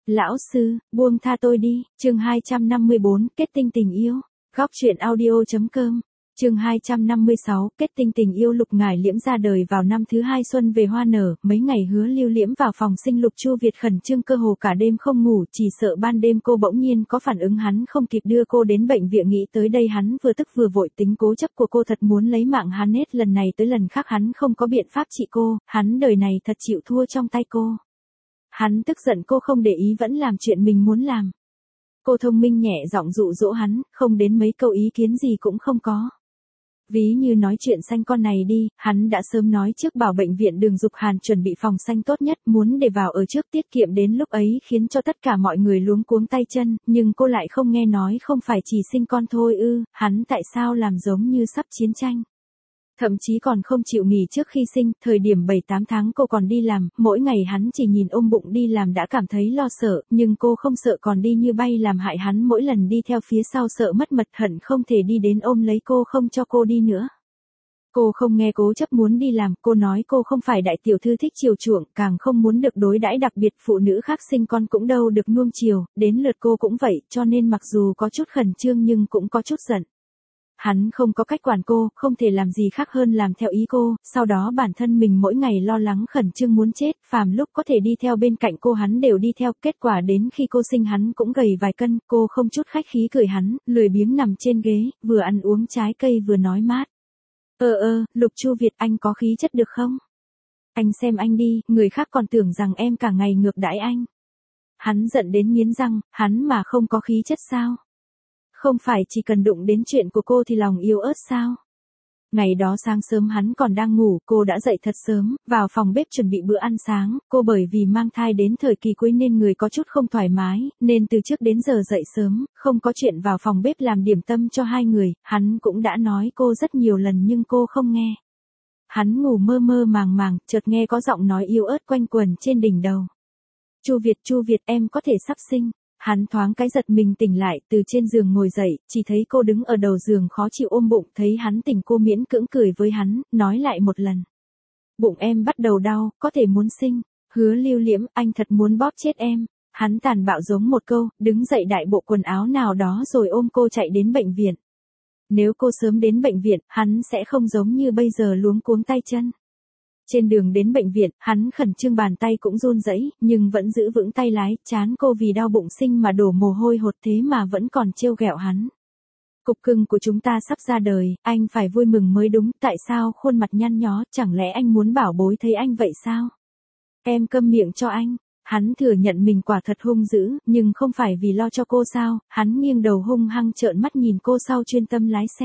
Lão sư, buông tha tôi đi, chương 254, kết tinh tình yêu. Góc truyện audio.com. Chương 256, kết tinh tình yêu. Lục Ngải Liễm ra đời vào năm thứ 2 xuân về hoa nở, mấy ngày Hứa Lưu Liễm vào phòng sinh Lục Chu Việt khẩn trương cơ hồ cả đêm không ngủ, chỉ sợ ban đêm cô bỗng nhiên có phản ứng hắn không kịp đưa cô đến bệnh viện. Nghĩ tới đây hắn vừa tức vừa vội, tính cố chấp của cô thật muốn lấy mạng hắn hết lần này tới lần khác hắn không có biện pháp trị cô, hắn đời này thật chịu thua trong tay cô. Hắn tức giận cô không để ý vẫn làm chuyện mình muốn làm. Cô thông minh nhẹ giọng dụ dỗ hắn, không đến mấy câu ý kiến gì cũng không có. Ví như nói chuyện sanh con này đi, hắn đã sớm nói trước bảo bệnh viện Đường Dục Hàn chuẩn bị phòng sanh tốt nhất, muốn để vào ở trước tiết kiệm đến lúc ấy, khiến cho tất cả mọi người luống cuống tay chân, nhưng cô lại không nghe nói không phải chỉ sinh con thôi ư, hắn tại sao làm giống như sắp chiến tranh. Thậm chí còn không chịu nghỉ trước khi sinh, thời điểm 7-8 tháng cô còn đi làm, mỗi ngày hắn chỉ nhìn ôm bụng đi làm đã cảm thấy lo sợ, nhưng cô không sợ còn đi như bay làm hại hắn mỗi lần đi theo phía sau sợ mất mật hận không thể đi đến ôm lấy cô không cho cô đi nữa. Cô không nghe cố chấp muốn đi làm, cô nói cô không phải đại tiểu thư thích chiều chuộng, càng không muốn được đối đãi đặc biệt, phụ nữ khác sinh con cũng đâu được nuông chiều, đến lượt cô cũng vậy, cho nên mặc dù có chút khẩn trương nhưng cũng có chút giận. Hắn không có cách quản cô, không thể làm gì khác hơn làm theo ý cô, sau đó bản thân mình mỗi ngày lo lắng khẩn trương muốn chết, phàm lúc có thể đi theo bên cạnh cô hắn đều đi theo, kết quả đến khi cô sinh hắn cũng gầy vài cân, cô không chút khách khí cười hắn, lười biếng nằm trên ghế, vừa ăn uống trái cây vừa nói mát. Lục Chu Việt, anh có khí chất được không? Anh xem anh đi, người khác còn tưởng rằng em cả ngày ngược đãi anh. Hắn giận đến nghiến răng, hắn mà không có khí chất sao? Không phải chỉ cần đụng đến chuyện của cô thì lòng yếu ớt sao? Ngày đó sáng sớm hắn còn đang ngủ, cô đã dậy thật sớm, vào phòng bếp chuẩn bị bữa ăn sáng, cô bởi vì mang thai đến thời kỳ cuối nên người có chút không thoải mái, nên từ trước đến giờ dậy sớm, không có chuyện vào phòng bếp làm điểm tâm cho hai người, hắn cũng đã nói cô rất nhiều lần nhưng cô không nghe. Hắn ngủ mơ mơ màng màng, chợt nghe có giọng nói yếu ớt quanh quẩn trên đỉnh đầu. Chu Việt em có thể sắp sinh. Hắn thoáng cái giật mình tỉnh lại, từ trên giường ngồi dậy, chỉ thấy cô đứng ở đầu giường khó chịu ôm bụng, thấy hắn tỉnh cô miễn cưỡng cười với hắn, nói lại một lần. Bụng em bắt đầu đau, có thể muốn sinh. Hứa Lưu Liễm, anh thật muốn bóp chết em. Hắn tàn bạo giống một câu, đứng dậy đại bộ quần áo nào đó rồi ôm cô chạy đến bệnh viện. Nếu cô sớm đến bệnh viện, hắn sẽ không giống như bây giờ luống cuống tay chân. Trên đường đến bệnh viện, hắn khẩn trương bàn tay cũng run rẩy, nhưng vẫn giữ vững tay lái, chán cô vì đau bụng sinh mà đổ mồ hôi hột thế mà vẫn còn trêu ghẹo hắn. Cục cưng của chúng ta sắp ra đời, anh phải vui mừng mới đúng, tại sao khuôn mặt nhăn nhó, chẳng lẽ anh muốn bảo bối thấy anh vậy sao? Em câm miệng cho anh. Hắn thừa nhận mình quả thật hung dữ, nhưng không phải vì lo cho cô sao, hắn nghiêng đầu hung hăng trợn mắt nhìn cô sau chuyên tâm lái xe.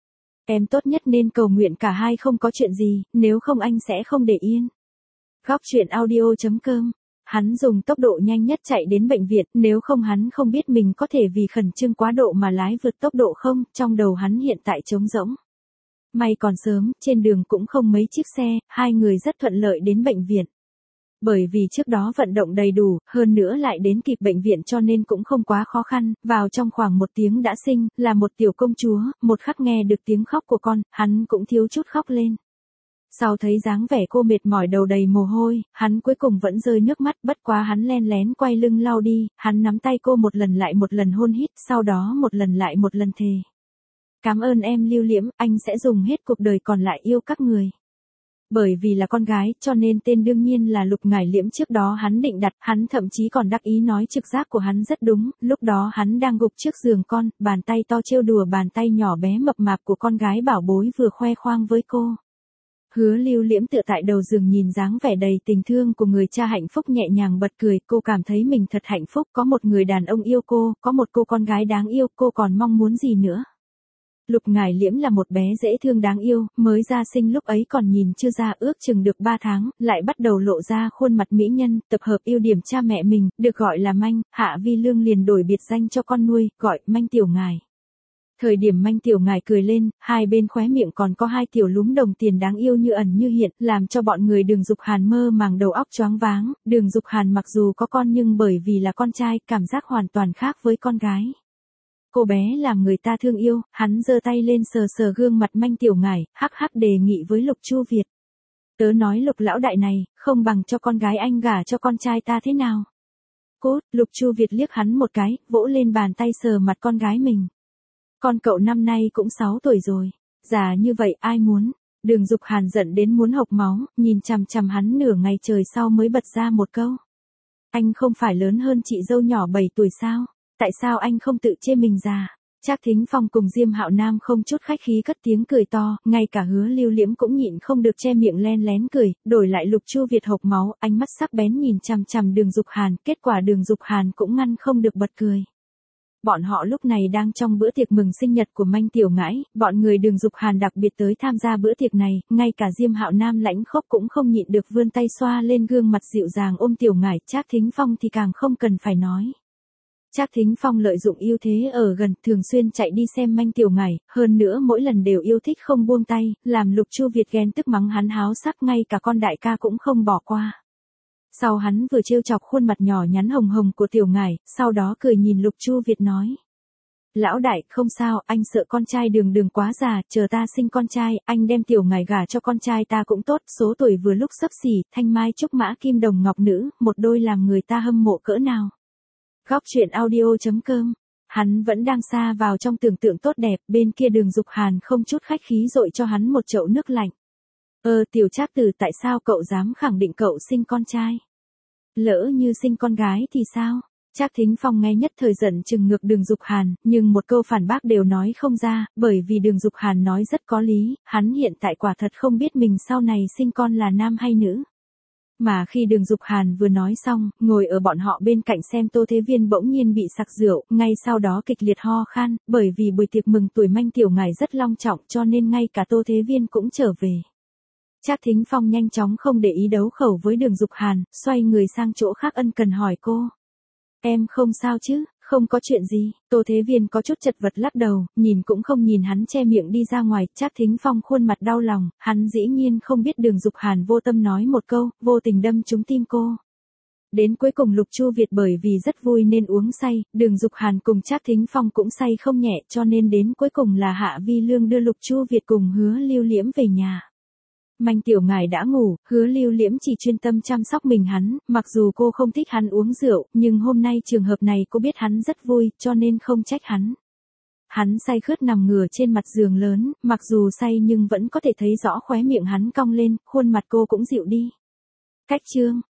Em tốt nhất nên cầu nguyện cả hai không có chuyện gì, nếu không anh sẽ không để yên. Góc truyện audio.com. Hắn dùng tốc độ nhanh nhất chạy đến bệnh viện, nếu không hắn không biết mình có thể vì khẩn trương quá độ mà lái vượt tốc độ không, trong đầu hắn hiện tại trống rỗng. May còn sớm, trên đường cũng không mấy chiếc xe, hai người rất thuận lợi đến bệnh viện. Bởi vì trước đó vận động đầy đủ, hơn nữa lại đến kịp bệnh viện cho nên cũng không quá khó khăn, vào trong khoảng 1 tiếng đã sinh, là một tiểu công chúa, một khắc nghe được tiếng khóc của con, hắn cũng thiếu chút khóc lên. Sau thấy dáng vẻ cô mệt mỏi đầu đầy mồ hôi, hắn cuối cùng vẫn rơi nước mắt, bất quá hắn len lén quay lưng lau đi, hắn nắm tay cô một lần lại một lần hôn hít, sau đó một lần lại một lần thề. Cảm ơn em Lưu Liễm, anh sẽ dùng hết cuộc đời còn lại yêu các người. Bởi vì là con gái, cho nên tên đương nhiên là Lục Ngải Liễm, trước đó hắn định đặt, hắn thậm chí còn đắc ý nói trực giác của hắn rất đúng, lúc đó hắn đang gục trước giường con, bàn tay to trêu đùa bàn tay nhỏ bé mập mạp của con gái bảo bối vừa khoe khoang với cô. Hứa Lưu Liễm tựa tại đầu giường nhìn dáng vẻ đầy tình thương của người cha hạnh phúc nhẹ nhàng bật cười, cô cảm thấy mình thật hạnh phúc, có một người đàn ông yêu cô, có một cô con gái đáng yêu, cô còn mong muốn gì nữa. Lục Ngải Liễm là một bé dễ thương đáng yêu, mới ra sinh lúc ấy còn nhìn chưa ra, ước chừng được 3 tháng, lại bắt đầu lộ ra khuôn mặt mỹ nhân, tập hợp ưu điểm cha mẹ mình, được gọi là Manh, Hạ Vi Lương liền đổi biệt danh cho con nuôi, gọi Manh Tiểu Ngải. Thời điểm Manh Tiểu Ngải cười lên, hai bên khóe miệng còn có hai tiểu lúm đồng tiền đáng yêu như ẩn như hiện, làm cho bọn người Đường Dục Hàn mơ màng đầu óc choáng váng. Đường Dục Hàn mặc dù có con nhưng bởi vì là con trai, cảm giác hoàn toàn khác với con gái. Cô bé làm người ta thương yêu, hắn giơ tay lên sờ sờ gương mặt Manh Tiểu Ngải, hắc hắc đề nghị với Lục Chu Việt. Tớ nói Lục lão đại này, không bằng cho con gái anh gả cho con trai ta thế nào? Cút, Lục Chu Việt liếc hắn một cái, vỗ lên bàn tay sờ mặt con gái mình. Con cậu năm nay cũng 6 tuổi rồi. Già như vậy ai muốn. Đường Dục Hàn giận đến muốn hộc máu, nhìn chằm chằm hắn nửa ngày trời sau mới bật ra một câu. Anh không phải lớn hơn chị dâu nhỏ 7 tuổi sao? Tại sao anh không tự chê mình già? Trác Thính Phong cùng Diêm Hạo Nam không chút khách khí cất tiếng cười to, ngay cả Hứa Lưu Liễm cũng nhịn không được che miệng len lén cười, đổi lại Lục Chu Việt hộc máu, ánh mắt sắc bén nhìn chằm chằm Đường Dục Hàn, kết quả Đường Dục Hàn cũng ngăn không được bật cười. Bọn họ lúc này đang trong bữa tiệc mừng sinh nhật của Manh Tiểu Ngãi, bọn người Đường Dục Hàn đặc biệt tới tham gia bữa tiệc này, ngay cả Diêm Hạo Nam lãnh khốc cũng không nhịn được vươn tay xoa lên gương mặt dịu dàng ôm Tiểu Ngãi, Trác Thính Phong thì càng không cần phải nói. Trác Thính Phong lợi dụng ưu thế ở gần, thường xuyên chạy đi xem Manh Tiểu Ngải, hơn nữa mỗi lần đều yêu thích không buông tay, làm Lục Chu Việt ghen tức mắng hắn háo sắc, ngay cả con đại ca cũng không bỏ qua. Sau hắn vừa trêu chọc khuôn mặt nhỏ nhắn hồng hồng của Tiểu Ngải, sau đó cười nhìn Lục Chu Việt nói. Lão đại, không sao, anh sợ con trai Đường quá già, chờ ta sinh con trai, anh đem Tiểu Ngải gả cho con trai ta cũng tốt, số tuổi vừa lúc xấp xỉ, thanh mai trúc mã kim đồng ngọc nữ, một đôi làm người ta hâm mộ cỡ nào. Góc truyện audio.com. Hắn vẫn đang xa vào trong tưởng tượng tốt đẹp, bên kia Đường Dục Hàn không chút khách khí dội cho hắn một chậu nước lạnh. Tiểu Trác Tử, tại sao cậu dám khẳng định cậu sinh con trai? Lỡ như sinh con gái thì sao? Trác Thính Phong nghe nhất thời giận chừng ngược Đường Dục Hàn, nhưng một câu phản bác đều nói không ra, bởi vì Đường Dục Hàn nói rất có lý, hắn hiện tại quả thật không biết mình sau này sinh con là nam hay nữ. Mà khi Đường Dục Hàn vừa nói xong, ngồi ở bọn họ bên cạnh xem Tô Thế Viên bỗng nhiên bị sặc rượu, ngay sau đó kịch liệt ho khan, bởi vì buổi tiệc mừng tuổi Manh Tiểu Ngải rất long trọng cho nên ngay cả Tô Thế Viên cũng trở về. Trác Thính Phong nhanh chóng không để ý đấu khẩu với Đường Dục Hàn, xoay người sang chỗ khác ân cần hỏi cô. Em không sao chứ? Không có chuyện gì. Tô Thế Viên có chút chật vật lắc đầu, nhìn cũng không nhìn hắn che miệng đi ra ngoài. Trác Thính Phong khuôn mặt đau lòng, hắn dĩ nhiên không biết Đường Dục Hàn vô tâm nói một câu, vô tình đâm trúng tim cô. Đến cuối cùng Lục Chu Việt bởi vì rất vui nên uống say, Đường Dục Hàn cùng Trác Thính Phong cũng say không nhẹ, cho nên đến cuối cùng là Hạ Vi Lương đưa Lục Chu Việt cùng Hứa Lưu Liễm về nhà. Manh Tiểu Ngải đã ngủ, Hứa Lưu Liễm chỉ chuyên tâm chăm sóc mình hắn, mặc dù cô không thích hắn uống rượu, nhưng hôm nay trường hợp này cô biết hắn rất vui, cho nên không trách hắn. Hắn say khướt nằm ngửa trên mặt giường lớn, mặc dù say nhưng vẫn có thể thấy rõ khóe miệng hắn cong lên, khuôn mặt cô cũng dịu đi. Cách chương